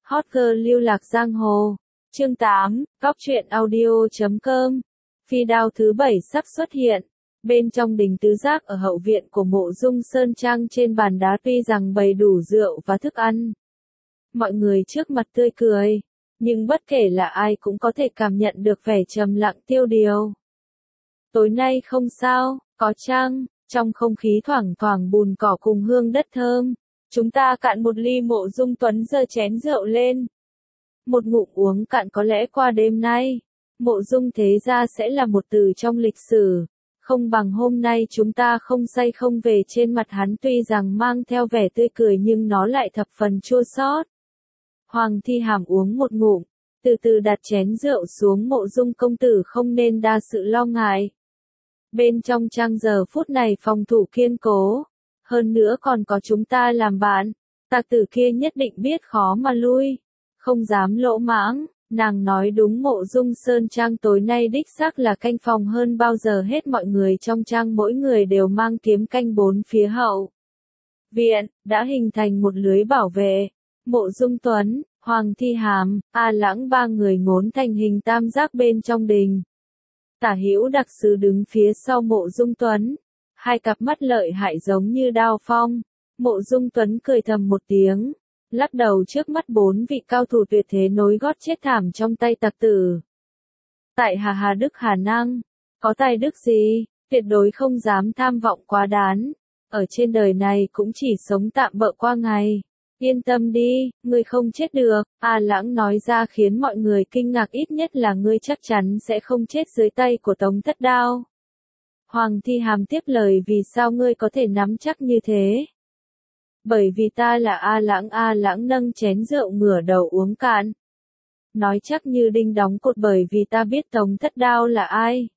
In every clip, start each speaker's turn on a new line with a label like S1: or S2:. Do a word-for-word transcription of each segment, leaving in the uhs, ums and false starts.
S1: Hot girl lưu lạc giang hồ. Chương tám, Cóc truyện audio chấm com. Phi đao thứ bảy sắp xuất hiện. Bên trong đình tứ giác ở hậu viện của Mộ Dung Sơn Trang, trên bàn đá tuy rằng bày đủ rượu và thức ăn. Mọi người trước mặt tươi cười, nhưng bất kể là ai cũng có thể cảm nhận được vẻ trầm lặng tiêu điều. Tối nay không sao, có chăng? Trong không khí thoảng thoảng bùn cỏ cùng hương đất thơm, chúng ta cạn một ly. Mộ Dung Tuấn giơ chén rượu lên. Một ngụm uống cạn có lẽ qua đêm nay, Mộ Dung thế gia sẽ là một từ trong lịch sử. Không bằng hôm nay chúng ta không say không về. Trên mặt hắn tuy rằng mang theo vẻ tươi cười nhưng nó lại thập phần chua xót. Hoàng Thi Hàm uống một ngụm, từ từ đặt chén rượu xuống. Mộ Dung công tử không nên đa sự lo ngại. Bên trong trang giờ phút này phòng thủ kiên cố, hơn nữa còn có chúng ta làm bạn, tặc tử kia nhất định biết khó mà lui, không dám lỗ mãng. Nàng nói đúng, Mộ Dung Sơn Trang tối nay đích xác là canh phòng hơn bao giờ hết. Mọi người trong trang mỗi người đều mang kiếm canh bốn phía hậu viện, đã hình thành một lưới bảo vệ. Mộ Dung Tuấn, Hoàng Thi Hàm, A Lãng ba người ngốn thành hình tam giác bên trong đình. Tả Hữu Đặc Sứ đứng phía sau Mộ Dung Tuấn, hai cặp mắt lợi hại giống như đao phong. Mộ Dung Tuấn cười thầm một tiếng, lắc đầu trước mắt bốn vị cao thủ tuyệt thế nối gót chết thảm trong tay tặc tử. Tại Hà Hà Đức Hà Năng, có tài đức gì, tuyệt đối không dám tham vọng quá đán. Ở trên đời này cũng chỉ sống tạm bợ qua ngày. Yên tâm đi, ngươi không chết được. A Lãng nói ra khiến mọi người kinh ngạc, ít nhất là ngươi chắc chắn sẽ không chết dưới tay của Tống Thất Đao. Hoàng Thi Hàm tiếp lời, vì sao ngươi có thể nắm chắc như thế? Bởi vì ta là A Lãng. A Lãng nâng chén rượu ngửa đầu uống cạn. Nói chắc như đinh đóng cột, bởi vì ta biết Tống Thất Đao là ai.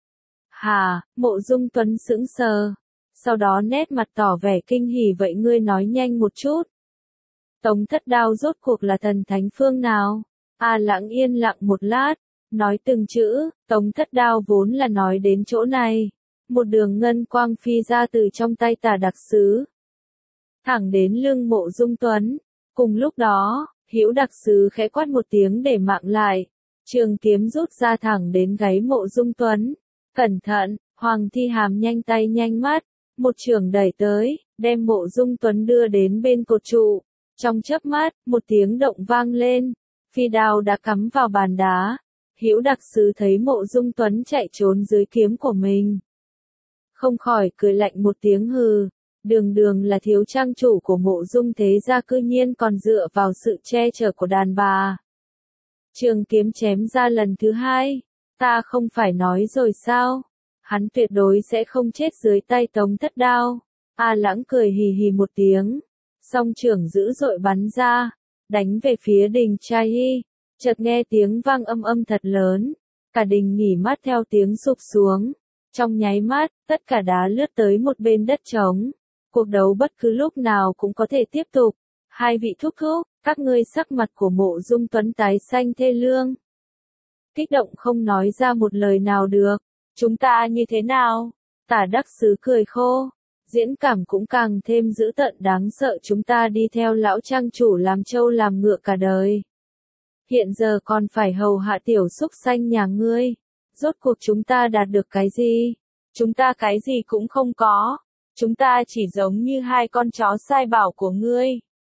S1: Hà, Mộ Dung Tuấn sững sờ, sau đó nét mặt tỏ vẻ kinh hỉ, vậy ngươi nói nhanh một chút. Tống Thất Đao rốt cuộc là thần thánh phương nào? A Lãng yên lặng một lát, nói từng chữ. Tống Thất Đao vốn là nói đến chỗ này, một đường ngân quang phi ra từ trong tay Tả Đặc Sứ, thẳng đến lưng Mộ Dung Tuấn. Cùng lúc đó, Hữu Đặc Sứ khẽ quát một tiếng để mạng lại, trường kiếm rút ra thẳng đến gáy Mộ Dung Tuấn. Cẩn thận! Hoàng Thi Hàm nhanh tay nhanh mắt, một chưởng đẩy tới, đem Mộ Dung Tuấn đưa đến bên cột trụ. Trong chớp mắt, một tiếng động vang lên, phi đao đã cắm vào bàn đá. Hữu Đặc Sứ thấy Mộ Dung Tuấn chạy trốn dưới kiếm của mình, không khỏi cười lạnh một tiếng, hừ, đường đường là thiếu trang chủ của Mộ Dung thế gia cư nhiên còn dựa vào sự che chở của đàn bà. Trường kiếm chém ra lần thứ hai, ta không phải nói rồi sao, hắn tuyệt đối sẽ không chết dưới tay Tống Thất Đao. A Lãng cười hì hì một tiếng, song trưởng dữ dội bắn ra, đánh về phía đình trai hy. Chợt nghe tiếng vang âm âm thật lớn, cả đình nghỉ mát theo tiếng sụp xuống. Trong nháy mắt, tất cả đá lướt tới một bên đất trống. Cuộc đấu bất cứ lúc nào cũng có thể tiếp tục. Hai vị thúc thúc, các ngươi. Sắc mặt của Mộ Dung Tuấn tái xanh thê lương, kích động không nói ra một lời nào được. Chúng ta như thế nào? Tả Đắc Sứ cười khô, diễn cảm cũng càng thêm dữ tợn đáng sợ. Chúng ta đi theo lão trang chủ làm trâu làm ngựa cả đời, hiện giờ còn phải hầu hạ tiểu súc sanh nhà ngươi. Rốt cuộc chúng ta đạt được cái gì? Chúng ta cái gì cũng không có. Chúng ta chỉ giống như hai con chó sai bảo của ngươi.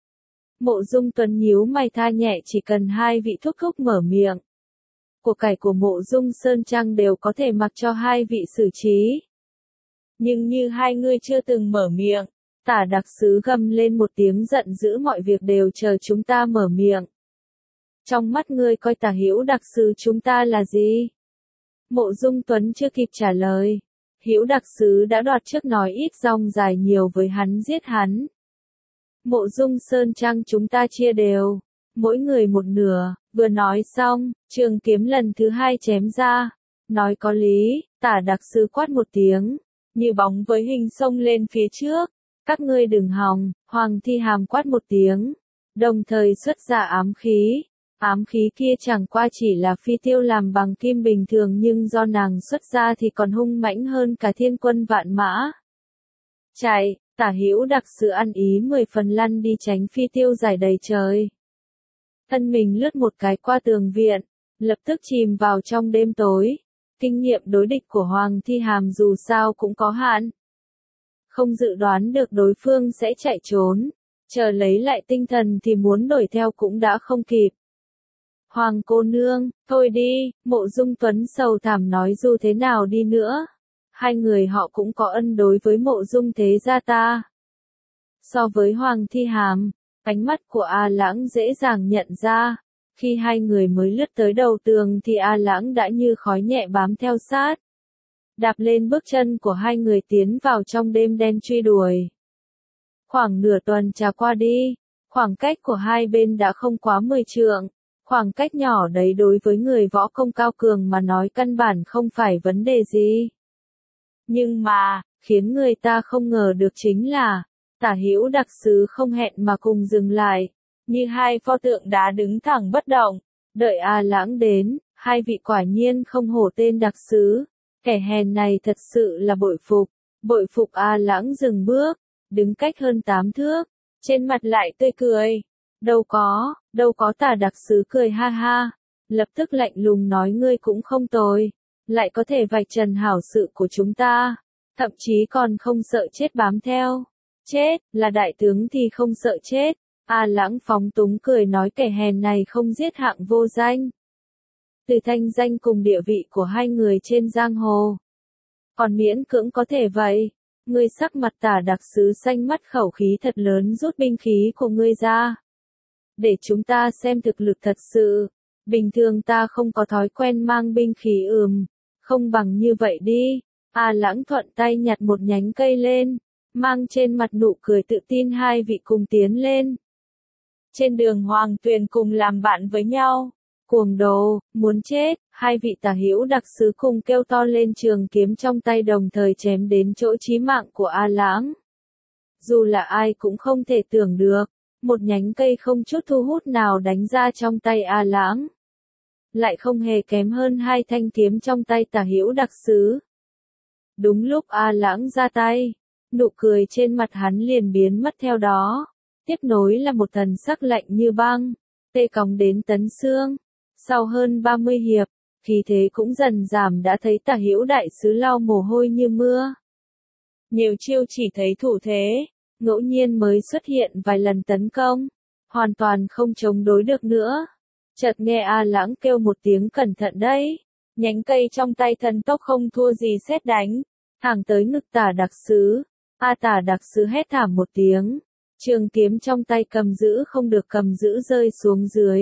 S1: Mộ Dung Tuấn nhíu mày tha nhẹ, chỉ cần hai vị thúc thúc mở miệng, của cải của Mộ Dung Sơn Trang đều có thể mặc cho hai vị xử trí. Nhưng như hai ngươi chưa từng mở miệng. Tả Đặc Sứ gầm lên một tiếng giận dữ, mọi việc đều chờ chúng ta mở miệng. Trong mắt ngươi coi Tả Hữu Đặc Sứ chúng ta là gì? Mộ Dung Tuấn chưa kịp trả lời, Hữu Đặc Sứ đã đoạt trước, nói ít dòng dài nhiều với hắn, giết hắn. Mộ Dung Sơn Trang chúng ta chia đều, mỗi người một nửa. Vừa nói xong, trường kiếm lần thứ hai chém ra. Nói có lý, Tả Đặc Sứ quát một tiếng, như bóng với hình xông lên phía trước. Các ngươi đừng hòng. Hoàng Thi Hàm quát một tiếng, đồng thời xuất ra ám khí. Ám khí kia chẳng qua chỉ là phi tiêu làm bằng kim bình thường, nhưng do nàng xuất ra thì còn hung mãnh hơn cả thiên quân vạn mã. Chạy! Tả Hữu Đặc Sứ ăn ý mười phần lăn đi tránh phi tiêu dài đầy trời. thân mình lướt một cái qua tường viện, lập tức chìm vào trong đêm tối. Kinh nghiệm đối địch của Hoàng Thi Hàm dù sao cũng có hạn. Không dự đoán được đối phương sẽ chạy trốn, chờ lấy lại tinh thần thì muốn đuổi theo cũng đã không kịp. Hoàng cô nương, thôi đi, Mộ Dung Tuấn sầu thảm nói dù thế nào đi nữa. Hai người họ cũng có ân đối với Mộ Dung thế gia ta. So với Hoàng Thi Hàm, ánh mắt của A Lãng dễ dàng nhận ra. Khi hai người mới lướt tới đầu tường thì A Lãng đã như khói nhẹ bám theo sát. Đạp lên bước chân của hai người tiến vào trong đêm đen truy đuổi. Khoảng nửa tuần trà qua đi, khoảng cách của hai bên đã không quá mười trượng. Khoảng cách nhỏ đấy đối với người võ công cao cường mà nói căn bản không phải vấn đề gì. Nhưng mà, khiến người ta không ngờ được chính là, Tả Hữu đặc sứ không hẹn mà cùng dừng lại, như hai pho tượng đá đứng thẳng bất động, đợi A Lãng đến, hai vị quả nhiên không hổ tên đặc sứ, kẻ hèn này thật sự là bội phục, bội phục. A Lãng dừng bước, đứng cách hơn tám thước, trên mặt lại tươi cười, đâu có, đâu có. Tả đặc sứ cười ha ha, lập tức lạnh lùng nói ngươi cũng không tồi, lại có thể vạch trần hảo sự của chúng ta, thậm chí còn không sợ chết bám theo. Chết, là đại tướng thì không sợ chết. A Lãng phóng túng cười nói kẻ hèn này không giết hạng vô danh. Từ thanh danh cùng địa vị của hai người trên giang hồ, còn miễn cưỡng có thể vậy. Ngươi sắc mặt Tả đặc sứ xanh mắt khẩu khí thật lớn, rút binh khí của ngươi ra. Để chúng ta xem thực lực thật sự. Bình thường ta không có thói quen mang binh khí ừm, không bằng như vậy đi. A Lãng thuận tay nhặt một nhánh cây lên, mang trên mặt nụ cười tự tin. Hai vị cùng tiến lên. Trên đường Hoàng Tuyền cùng làm bạn với nhau. Cuồng đồ, muốn chết, hai vị Tả Hữu đặc sứ cùng kêu to lên, trường kiếm trong tay đồng thời chém đến chỗ chí mạng của A Lãng. Dù là ai cũng không thể tưởng được, một nhánh cây không chút thu hút nào đánh ra trong tay A Lãng, lại không hề kém hơn hai thanh kiếm trong tay Tả Hữu đặc sứ. Đúng lúc A Lãng ra tay, nụ cười trên mặt hắn liền biến mất theo đó. Tiếp nối là một thần sắc lạnh như băng, tê cóng đến tấn xương. Sau hơn ba mươi hiệp, khí thế cũng dần giảm, đã thấy Tả Hữu đại sứ lau mồ hôi như mưa. Nhiều chiêu chỉ thấy thủ thế, ngẫu nhiên mới xuất hiện vài lần tấn công, hoàn toàn không chống đối được nữa. Chợt nghe A Lãng kêu một tiếng cẩn thận đấy, nhánh cây trong tay thần tốc không thua gì sét đánh, thẳng tới ngực Tả đặc sứ. A Tả đặc sứ hét thảm một tiếng, trường kiếm trong tay cầm giữ không được cầm giữ rơi xuống dưới.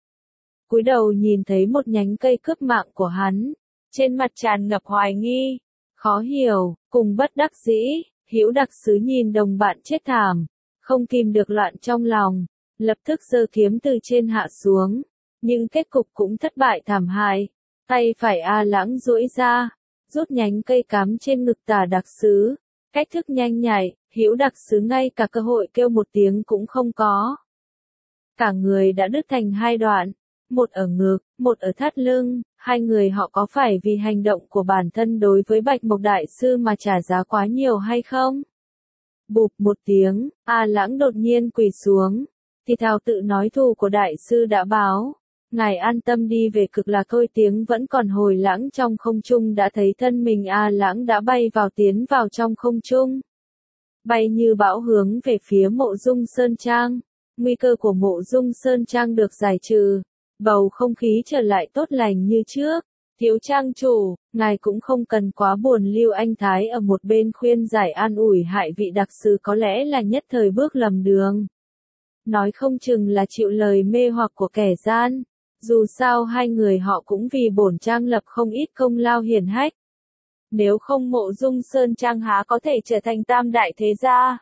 S1: Cúi đầu nhìn thấy một nhánh cây cướp mạng của hắn, trên mặt tràn ngập hoài nghi, khó hiểu, cùng bất đắc dĩ. Hữu đặc sứ nhìn đồng bạn chết thảm, không kìm được loạn trong lòng, lập tức giơ kiếm từ trên hạ xuống, nhưng kết cục cũng thất bại thảm hại. Tay phải A Lãng duỗi ra, rút nhánh cây cắm trên ngực Tả đặc sứ, cách thức nhanh nhạy, Hữu đặc sứ ngay cả cơ hội kêu một tiếng cũng không có. Cả người đã đứt thành hai đoạn, một ở ngực, một ở thắt lưng. Hai người họ có phải vì hành động của bản thân đối với Bạch Mộc đại sư mà trả giá quá nhiều hay không? Bụp một tiếng, A Lãng đột nhiên quỳ xuống, thì thào tự nói thù của đại sư đã báo. Ngài an tâm đi về Cực Lạc thôi. Tiếng vẫn còn hồi lãng trong không trung, đã thấy thân mình A Lãng đã bay vào tiến vào trong không trung. Bay như bão hướng về phía Mộ Dung Sơn Trang. Nguy cơ của Mộ Dung Sơn Trang được giải trừ. Bầu không khí trở lại tốt lành như trước. Thiếu trang chủ, ngài cũng không cần quá buồn. Lưu Anh Thái ở một bên khuyên giải an ủi hai vị đặc sứ có lẽ là nhất thời bước lầm đường. Nói không chừng là chịu lời mê hoặc của kẻ gian. Dù sao hai người họ cũng vì bổn trang lập không ít công lao hiển hách. Nếu không Mộ Dung Sơn Trang há có thể trở thành tam đại thế gia.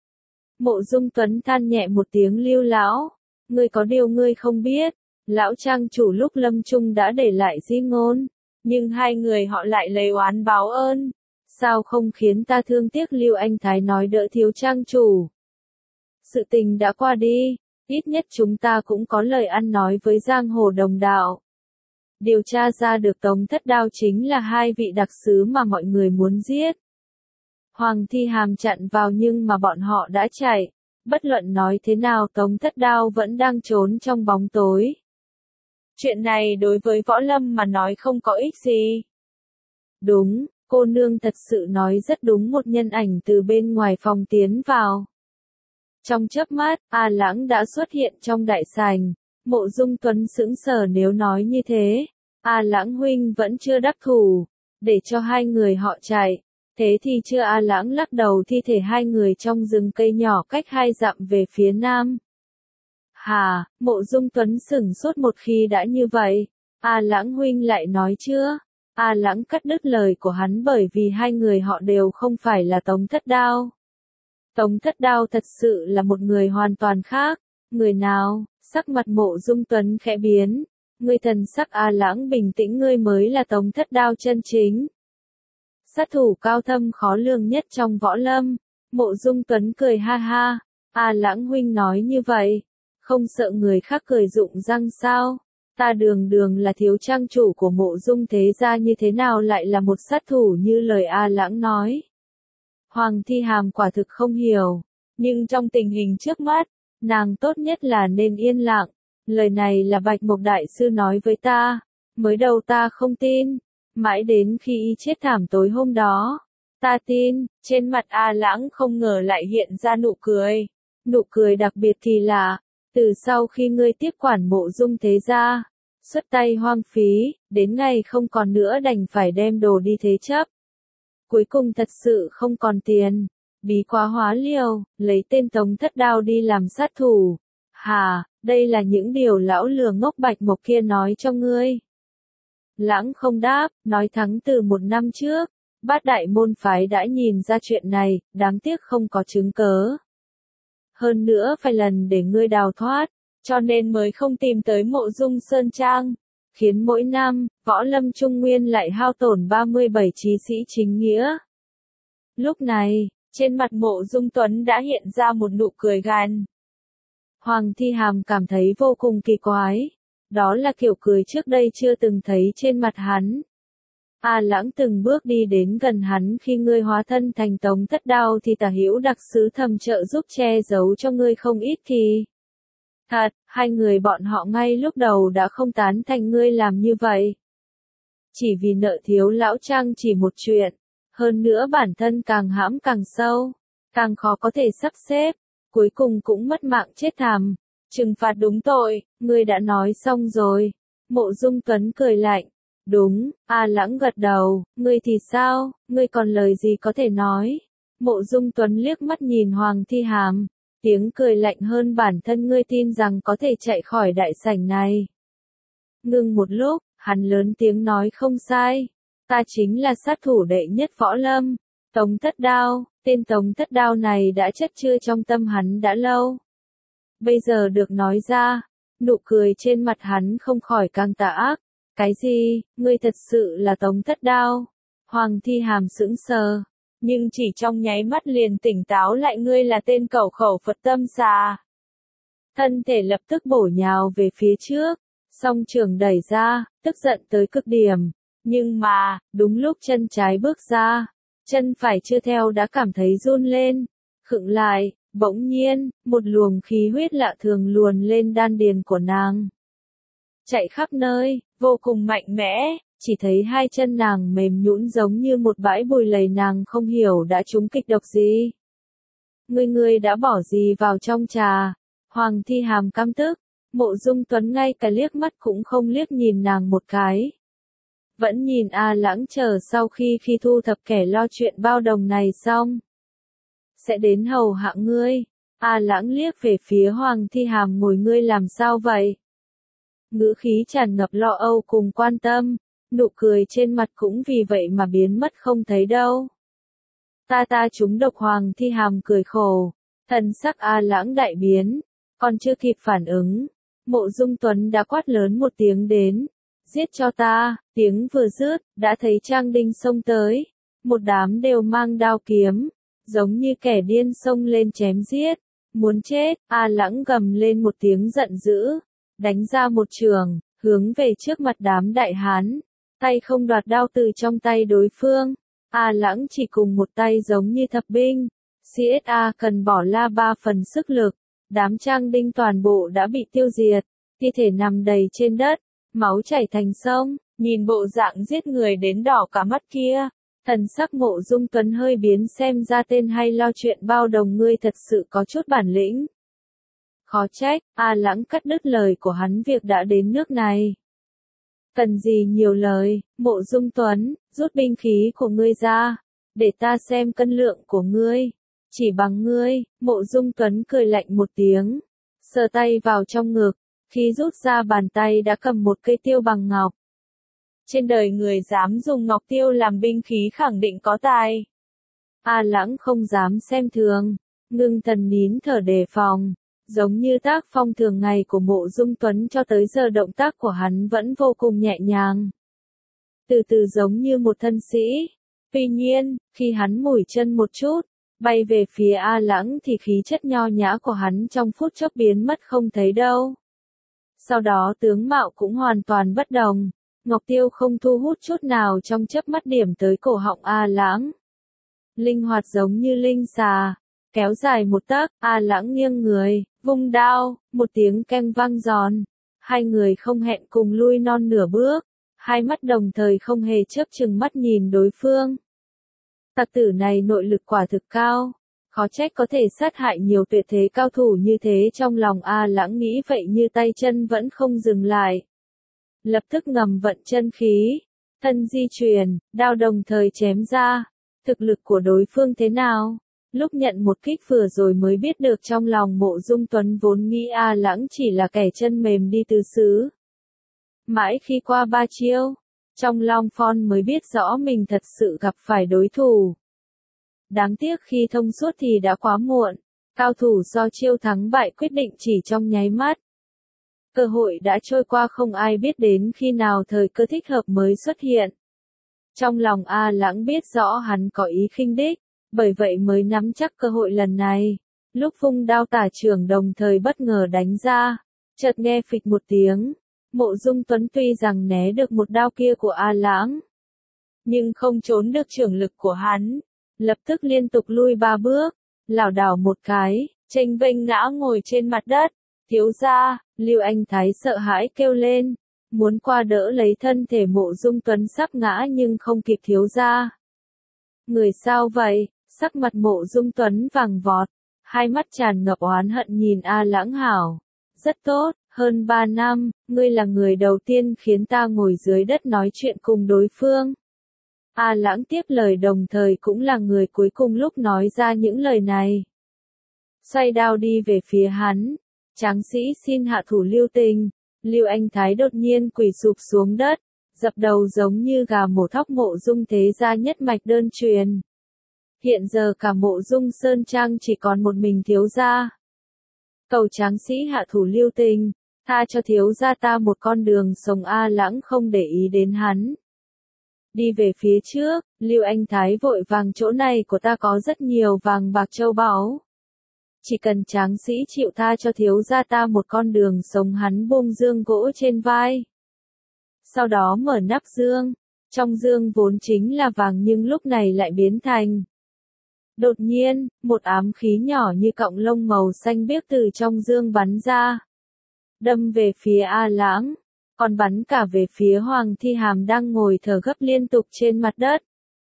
S1: Mộ Dung Tuấn than nhẹ một tiếng. Lưu lão, ngươi có điều ngươi không biết. Lão trang chủ lúc lâm chung đã để lại di ngôn, nhưng hai người họ lại lấy oán báo ơn. Sao không khiến ta thương tiếc? Lưu Anh Thái nói đỡ thiếu trang chủ. Sự tình đã qua đi, ít nhất chúng ta cũng có lời ăn nói với giang hồ đồng đạo. Điều tra ra được Tống Thất Đao chính là hai vị đặc sứ mà mọi người muốn giết. Hoàng Thi Hàm chặn vào nhưng mà bọn họ đã chạy. Bất luận nói thế nào Tống Thất Đao vẫn đang trốn trong bóng tối. Chuyện này đối với Võ Lâm mà nói không có ích gì. Đúng, cô nương thật sự nói rất đúng, một nhân ảnh từ bên ngoài phòng tiến vào. Trong chớp mắt, A Lãng đã xuất hiện trong đại sảnh. Mộ Dung Tuấn sững sờ, nếu nói như thế, A Lãng huynh vẫn chưa đắc thủ, để cho hai người họ chạy. Thế thì chưa? A Lãng lắc đầu, thi thể hai người trong rừng cây nhỏ cách hai dặm về phía nam. Hà, Mộ Dung Tuấn sửng sốt, một khi đã như vậy, A Lãng huynh lại nói chưa? A Lãng cắt đứt lời của hắn, bởi vì hai người họ đều không phải là Tống Thất Đao. Tống Thất Đao thật sự là một người hoàn toàn khác. Người nào? Sắc mặt Mộ Dung Tuấn khẽ biến. Ngươi thần sắc A Lãng bình tĩnh, ngươi mới là Tống Thất Đao chân chính. Sát thủ cao thâm khó lường nhất trong võ lâm. Mộ Dung Tuấn cười ha ha. A Lãng huynh nói như vậy, không sợ người khác cười rụng răng sao? Ta đường đường là thiếu trang chủ của Mộ Dung thế gia, như thế nào lại là một sát thủ như lời A Lãng nói? Hoàng Thi Hàm quả thực không hiểu, nhưng trong tình hình trước mắt, nàng tốt nhất là nên yên lặng. Lời này là Bạch Mộc đại sư nói với ta, mới đầu ta không tin, mãi đến khi y chết thảm tối hôm đó, ta tin. Trên mặt A Lãng không ngờ lại hiện ra nụ cười, nụ cười đặc biệt kỳ lạ. Từ sau khi ngươi tiếp quản Mộ Dung thế gia, xuất tay hoang phí, đến ngày không còn nữa đành phải đem đồ đi thế chấp. Cuối cùng thật sự không còn tiền, bí quá hóa liều, lấy tên Tống Thất Đao đi làm sát thủ. Hà, đây là những điều lão lừa ngốc Bạch Mộc kia nói cho ngươi. Lãng không đáp, nói thắng từ một năm trước, Bát Đại môn phái đã nhìn ra chuyện này, đáng tiếc không có chứng cớ. Hơn nữa phải lần để ngươi đào thoát, cho nên mới không tìm tới Mộ Dung Sơn Trang, khiến mỗi năm, võ lâm Trung Nguyên lại hao tổn ba mươi bảy chí sĩ chính nghĩa. Lúc này, trên mặt Mộ Dung Tuấn đã hiện ra một nụ cười gằn. Hoàng Thi Hàm cảm thấy vô cùng kỳ quái, đó là kiểu cười trước đây chưa từng thấy trên mặt hắn. A Lãng từng bước đi đến gần hắn, khi ngươi hóa thân thành Tống Thất Đao thì Tả Hữu đặc sứ thầm trợ giúp che giấu cho ngươi không ít thì. Thật, hai người bọn họ ngay lúc đầu đã không tán thành ngươi làm như vậy. Chỉ vì nợ thiếu lão Trang chỉ một chuyện, hơn nữa bản thân càng hãm càng sâu, càng khó có thể sắp xếp, cuối cùng cũng mất mạng chết thảm. Trừng phạt đúng tội, ngươi đã nói xong rồi. Mộ Dung Tuấn cười lạnh. Đúng, A Lãng gật đầu, ngươi thì sao, ngươi còn lời gì có thể nói? Mộ Dung Tuấn liếc mắt nhìn Hoàng Thi Hàm, tiếng cười lạnh hơn, bản thân ngươi tin rằng có thể chạy khỏi đại sảnh này. Ngưng một lúc, hắn lớn tiếng nói, không sai, ta chính là sát thủ đệ nhất võ lâm, Tống Thất Đao. Tên Tống Thất Đao này đã chất chứa trong tâm hắn đã lâu. Bây giờ được nói ra, nụ cười trên mặt hắn không khỏi càng tà ác. Cái gì, ngươi thật sự là Tống Thất Đao? Hoàng Thi Hàm sững sờ, nhưng chỉ trong nháy mắt liền tỉnh táo lại, ngươi là tên cẩu khẩu Phật tâm xà. Thân thể lập tức bổ nhào về phía trước, song trường đẩy ra, tức giận tới cực điểm. Nhưng mà, đúng lúc chân trái bước ra, chân phải chưa theo đã cảm thấy run lên, khựng lại, bỗng nhiên, một luồng khí huyết lạ thường luồn lên đan điền của nàng. Chạy khắp nơi, vô cùng mạnh mẽ, chỉ thấy hai chân nàng mềm nhũn giống như một bãi bùi lầy, nàng không hiểu đã trúng kịch độc gì. Ngươi ngươi đã bỏ gì vào trong trà? Hoàng Thi Hàm căm tức, Mộ Dung Tuấn ngay cả liếc mắt cũng không liếc nhìn nàng một cái. Vẫn nhìn A Lãng, chờ sau khi khi thu thập kẻ lo chuyện bao đồng này xong, sẽ đến hầu hạ ngươi. A Lãng liếc về phía Hoàng Thi Hàm ngồi, ngươi làm sao vậy? Ngữ khí tràn ngập lo âu cùng quan tâm, nụ cười trên mặt cũng vì vậy mà biến mất không thấy đâu. Ta ta trúng độc. Hoàng Thi Hàm cười khổ, thần sắc A Lãng đại biến, còn chưa kịp phản ứng, Mộ Dung Tuấn đã quát lớn một tiếng đến, giết cho ta. Tiếng vừa dứt, đã thấy Trang Đinh xông tới, một đám đều mang đao kiếm, giống như kẻ điên xông lên chém giết, muốn chết. A Lãng gầm lên một tiếng giận dữ, đánh ra một chưởng, hướng về trước mặt đám đại hán, tay không đoạt đao từ trong tay đối phương. A Lãng chỉ cùng một tay giống như thập binh, xê ét a cần bỏ ra ba phần sức lực, đám trang đinh toàn bộ đã bị tiêu diệt, thi thể nằm đầy trên đất, máu chảy thành sông, nhìn bộ dạng giết người đến đỏ cả mắt kia. Thần sắc Mộ Dung Tuấn hơi biến, xem ra tên hay lo chuyện bao đồng ngươi thật sự có chút bản lĩnh. Khó trách, A Lãng cắt đứt lời của hắn, việc đã đến nước này. Cần gì nhiều lời, Mộ Dung Tuấn, rút binh khí của ngươi ra, để ta xem cân lượng của ngươi. Chỉ bằng ngươi, Mộ Dung Tuấn cười lạnh một tiếng, sờ tay vào trong ngực, khi rút ra bàn tay đã cầm một cây tiêu bằng ngọc. Trên đời người dám dùng ngọc tiêu làm binh khí khẳng định có tài. A Lãng không dám xem thường, ngưng thần nín thở đề phòng, giống như tác phong thường ngày của Mộ Dung Tuấn cho tới giờ động tác của hắn vẫn vô cùng nhẹ nhàng. Từ từ giống như một thân sĩ. Tuy nhiên, khi hắn mủi chân một chút, bay về phía A Lãng thì khí chất nho nhã của hắn trong phút chốc biến mất không thấy đâu. Sau đó tướng mạo cũng hoàn toàn bất đồng. Ngọc tiêu không thu hút chút nào, trong chớp mắt điểm tới cổ họng A Lãng. Linh hoạt giống như linh xà, kéo dài một tấc, A Lãng nghiêng người, vung đao, một tiếng keng vang giòn. Hai người không hẹn cùng lui non nửa bước, hai mắt đồng thời không hề chớp chừng mắt nhìn đối phương. Tặc tử này nội lực quả thực cao, khó trách có thể sát hại nhiều tuyệt thế cao thủ như thế. Trong lòng A Lãng nghĩ vậy, như tay chân vẫn không dừng lại. Lập tức ngầm vận chân khí, thân di chuyển, đao đồng thời chém ra. Thực lực của đối phương thế nào? Lúc nhận một kích vừa rồi mới biết được, trong lòng Mộ Dung Tuấn vốn nghĩ A Lãng chỉ là kẻ chân mềm đi tứ xứ. Mãi khi qua ba chiêu, trong Long Phon mới biết rõ mình thật sự gặp phải đối thủ. Đáng tiếc khi thông suốt thì đã quá muộn, cao thủ do chiêu thắng bại quyết định chỉ trong nháy mắt. Cơ hội đã trôi qua, không ai biết đến khi nào thời cơ thích hợp mới xuất hiện. Trong lòng A Lãng biết rõ hắn có ý khinh đích, bởi vậy mới nắm chắc cơ hội lần này. Lúc vung đao tả trưởng đồng thời bất ngờ đánh ra, chợt nghe phịch một tiếng. Mộ Dung Tuấn tuy rằng né được một đao kia của A Lãng, nhưng không trốn được chưởng lực của hắn, lập tức liên tục lui ba bước, lảo đảo một cái, chênh vênh ngã ngồi trên mặt đất. Thiếu gia, Lưu Anh Thái sợ hãi kêu lên, muốn qua đỡ lấy thân thể Mộ Dung Tuấn sắp ngã nhưng không kịp. Thiếu gia, người sao vậy? Sắc mặt Mộ Dung Tuấn vàng vọt, hai mắt tràn ngập oán hận nhìn A Lãng. Hảo, rất tốt, hơn ba năm, ngươi là người đầu tiên khiến ta ngồi dưới đất nói chuyện cùng đối phương. A Lãng tiếp lời, đồng thời cũng là người cuối cùng lúc nói ra những lời này. Xoay đao đi về phía hắn. Tráng sĩ xin hạ thủ lưu tình. Lưu Anh Thái đột nhiên quỳ sụp xuống đất, dập đầu giống như gà mổ thóc. Mộ Dung thế gia nhất mạch đơn truyền. Hiện giờ cả Mộ Dung Sơn Trang chỉ còn một mình thiếu gia. Cầu tráng sĩ hạ thủ lưu tình, tha cho thiếu gia ta một con đường sống. A Lãng không để ý đến hắn. Đi về phía trước, Lưu Anh Thái vội vàng, chỗ này của ta có rất nhiều vàng bạc châu báu. Chỉ cần tráng sĩ chịu tha cho thiếu gia ta một con đường sống. Hắn buông dương gỗ trên vai. Sau đó mở nắp dương. Trong dương vốn chính là vàng nhưng lúc này lại biến thành. Đột nhiên, một ám khí nhỏ như cọng lông màu xanh biếc từ trong dương bắn ra. Đâm về phía A Lãng, còn bắn cả về phía Hoàng Thi Hàm đang ngồi thở gấp liên tục trên mặt đất.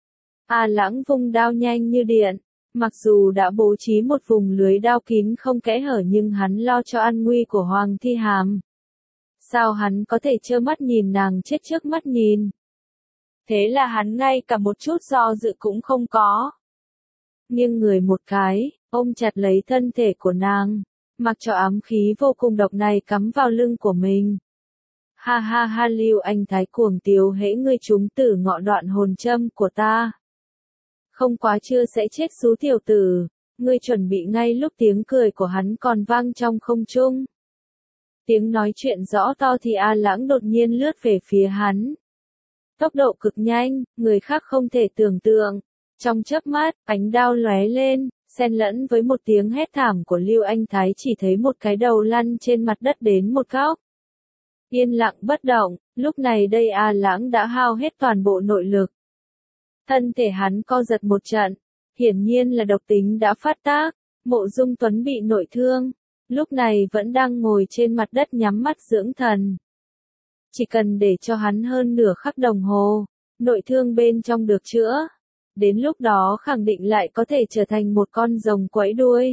S1: A Lãng vung đao nhanh như điện. Mặc dù đã bố trí một vùng lưới đao kín không kẽ hở nhưng hắn lo cho an nguy của Hoàng Thi Hàm. Sao hắn có thể trơ mắt nhìn nàng chết trước mắt nhìn? Thế là hắn ngay cả một chút do dự cũng không có. Nghiêng người một cái, ôm chặt lấy thân thể của nàng, mặc cho ám khí vô cùng độc này cắm vào lưng của mình. Ha ha ha, Lưu Anh Thái cuồng tiếu, hễ ngươi trúng tử ngọ đoạn hồn châm của ta. Không quá chưa sẽ chết xú tiểu tử, ngươi chuẩn bị ngay. Lúc tiếng cười của hắn còn vang trong không trung. Tiếng nói chuyện rõ to thì A Lãng đột nhiên lướt về phía hắn. Tốc độ cực nhanh, người khác không thể tưởng tượng. Trong chớp mắt, ánh đao lóe lên, xen lẫn với một tiếng hét thảm của Lưu Anh Thái, chỉ thấy một cái đầu lăn trên mặt đất đến một góc. Yên lặng bất động, lúc này đây A Lãng đã hao hết toàn bộ nội lực. Thân thể hắn co giật một trận, Hiển nhiên là độc tính đã phát tác, Mộ Dung Tuấn bị nội thương, lúc này vẫn đang ngồi trên mặt đất nhắm mắt dưỡng thần. Chỉ cần để cho hắn hơn nửa khắc đồng hồ, nội thương bên trong được chữa, đến lúc đó khẳng định lại có thể trở thành một con rồng quẫy đuôi.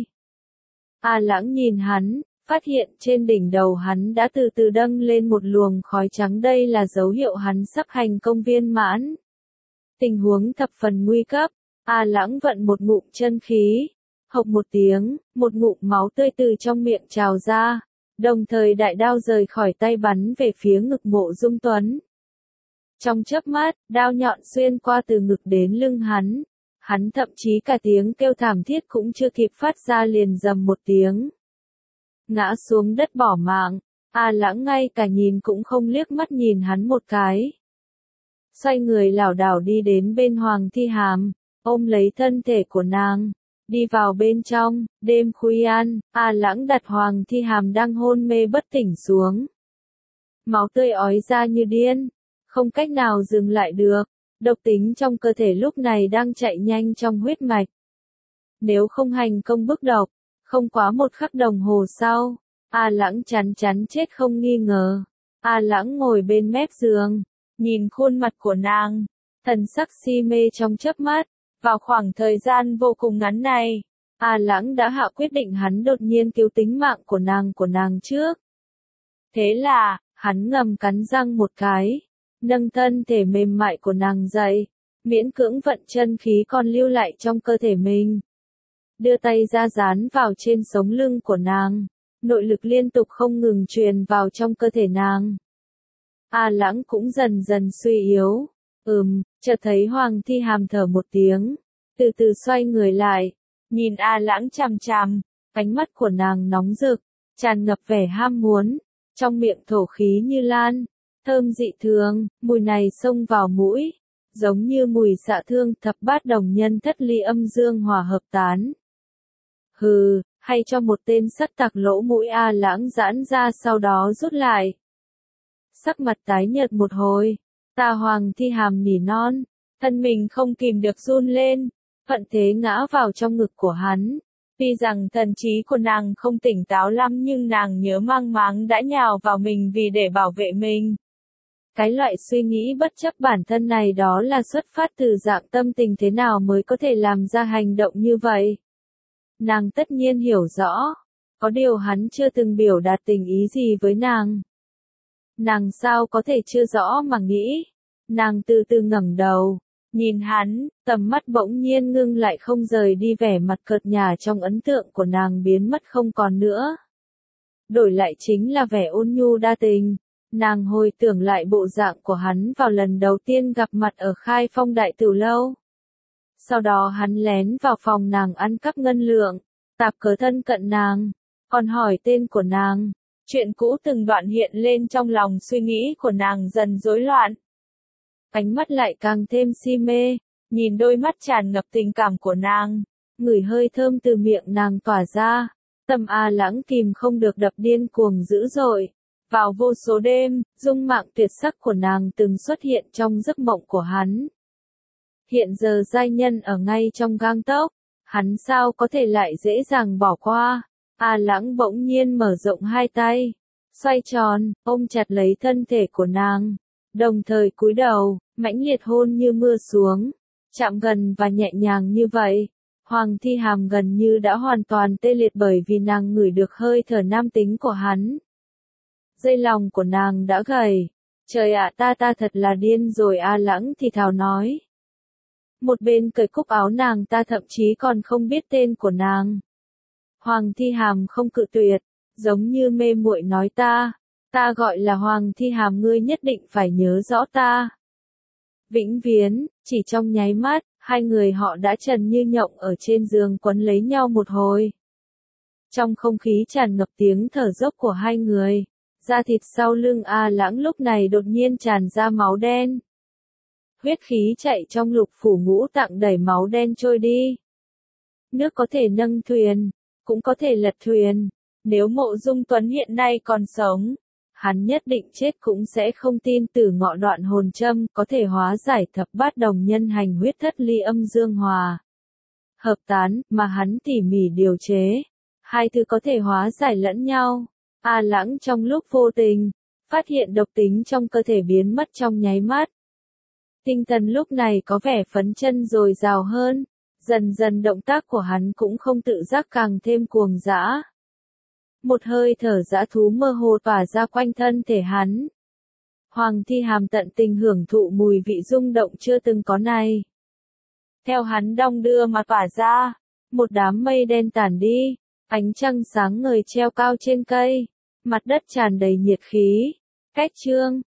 S1: A Lãng nhìn hắn, phát hiện trên đỉnh đầu hắn đã từ từ dâng lên một luồng khói trắng, đây là dấu hiệu hắn sắp thành công viên mãn. Tình huống thập phần nguy cấp, A Lãng vận một ngụm chân khí, hộc một tiếng, một ngụm máu tươi từ trong miệng trào ra, đồng thời đại đao rời khỏi tay bắn về phía ngực Mộ Dung Tuấn. Trong chớp mắt, đao nhọn xuyên qua từ ngực đến lưng hắn, hắn thậm chí cả tiếng kêu thảm thiết cũng chưa kịp phát ra liền rầm một tiếng. Ngã xuống đất bỏ mạng, A Lãng ngay cả nhìn cũng không liếc mắt nhìn hắn một cái. Xoay người lảo đảo đi đến bên Hoàng Thi Hàm, ôm lấy thân thể của nàng, đi vào bên trong. Đêm khuya, A Lãng đặt Hoàng Thi Hàm đang hôn mê bất tỉnh xuống. Máu tươi ói ra như điên, không cách nào dừng lại được, độc tính trong cơ thể lúc này đang chạy nhanh trong huyết mạch. Nếu không hành công bức độc, không quá một khắc đồng hồ sau, A Lãng chắn chắn chết không nghi ngờ. A Lãng ngồi bên mép giường, nhìn khuôn mặt của nàng, thần sắc si mê trong chớp mắt. Vào khoảng thời gian vô cùng ngắn này, A Lãng đã hạ quyết định hắn đột nhiên cứu tính mạng của nàng của nàng trước. Thế là, hắn ngầm cắn răng một cái, nâng thân thể mềm mại của nàng dậy, miễn cưỡng vận chân khí còn lưu lại trong cơ thể mình. Đưa tay ra dán vào trên sống lưng của nàng, nội lực liên tục không ngừng truyền vào trong cơ thể nàng. A Lãng cũng dần dần suy yếu. Ừm, chợt thấy Hoàng Thi Hàm thở một tiếng, từ từ xoay người lại, nhìn A Lãng chằm chằm, ánh mắt của nàng nóng rực, tràn ngập vẻ ham muốn, trong miệng thổ khí như lan, thơm dị thường, mùi này xông vào mũi, giống như mùi xạ thương thập bát đồng nhân thất ly âm dương hòa hợp tán. Hừ, hay cho một tên sắt tặc lỗ mũi. A Lãng giãn ra sau đó rút lại. Sắc mặt tái nhợt một hồi. Ta Hoàng Thi Hàm nỉ non, thân mình không kìm được run lên, thuận thế ngã vào trong ngực của hắn. Tuy rằng thần trí của nàng không tỉnh táo lắm nhưng nàng nhớ mang máng đã nhào vào mình vì để bảo vệ mình. Cái loại suy nghĩ bất chấp bản thân này đó là xuất phát từ dạng tâm tình thế nào mới có thể làm ra hành động như vậy. Nàng tất nhiên hiểu rõ, có điều hắn chưa từng biểu đạt tình ý gì với nàng. Nàng sao có thể chưa rõ mà nghĩ. Nàng từ từ ngẩng đầu, nhìn hắn, tầm mắt bỗng nhiên ngưng lại không rời đi, vẻ mặt cợt nhả trong ấn tượng của nàng biến mất không còn nữa. Đổi lại chính là vẻ ôn nhu đa tình. Nàng hồi tưởng lại bộ dạng của hắn vào lần đầu tiên gặp mặt ở Khai Phong Đại Tửu Lâu. Sau đó hắn lén vào phòng nàng ăn cắp ngân lượng, tạp cớ thân cận nàng, còn hỏi tên của nàng. Chuyện cũ từng đoạn hiện lên trong lòng suy nghĩ của nàng dần rối loạn. Ánh mắt lại càng thêm si mê, nhìn đôi mắt tràn ngập tình cảm của nàng, ngửi hơi thơm từ miệng nàng tỏa ra, tâm A Lãng kìm không được đập điên cuồng dữ dội. Vào vô số đêm, dung mạo tuyệt sắc của nàng từng xuất hiện trong giấc mộng của hắn. Hiện giờ giai nhân ở ngay trong gang tấc, hắn sao có thể lại dễ dàng bỏ qua. A Lãng bỗng nhiên mở rộng hai tay, xoay tròn, ôm chặt lấy thân thể của nàng, đồng thời cúi đầu, mãnh liệt hôn như mưa xuống, chạm gần và nhẹ nhàng như vậy. Hoàng Thi Hàm gần như đã hoàn toàn tê liệt bởi vì nàng ngửi được hơi thở nam tính của hắn. Dây lòng của nàng đã gầy. Trời ạ, ta ta thật là điên rồi. A Lãng thì thào nói. Một bên cởi cúc áo nàng, ta thậm chí còn không biết tên của nàng. Hoàng Thi Hàm không cự tuyệt, giống như mê muội nói ta, ta gọi là Hoàng Thi Hàm, ngươi nhất định phải nhớ rõ ta. Vĩnh viễn, chỉ trong nháy mắt, hai người họ đã trần như nhộng ở trên giường quấn lấy nhau một hồi. Trong không khí tràn ngập tiếng thở dốc của hai người, da thịt sau lưng A Lãng lúc này đột nhiên tràn ra máu đen. Huyết khí chạy trong lục phủ ngũ tạng đẩy máu đen trôi đi. Nước có thể nâng thuyền, cũng có thể lật thuyền. Nếu Mộ Dung Tuấn hiện nay còn sống, hắn nhất định chết cũng sẽ không tin Tử Ngọ Đoạn Hồn Châm có thể hóa giải thập bát đồng nhân hành huyết thất ly âm dương hòa hợp tán, mà hắn tỉ mỉ điều chế. Hai thứ có thể hóa giải lẫn nhau. A Lãng trong lúc vô tình, phát hiện độc tính trong cơ thể biến mất trong nháy mắt. Tinh thần lúc này có vẻ phấn chân dồi dào hơn, dần dần động tác của hắn cũng không tự giác càng thêm cuồng dã. Một hơi thở dã thú mơ hồ tỏa ra quanh thân thể hắn. Hoàng Thi Hàm tận tình hưởng thụ mùi vị rung động chưa từng có này. Theo hắn đong đưa mà tỏa ra, một đám mây đen tản đi, ánh trăng sáng ngời treo cao trên cây, mặt đất tràn đầy nhiệt khí. Cách chương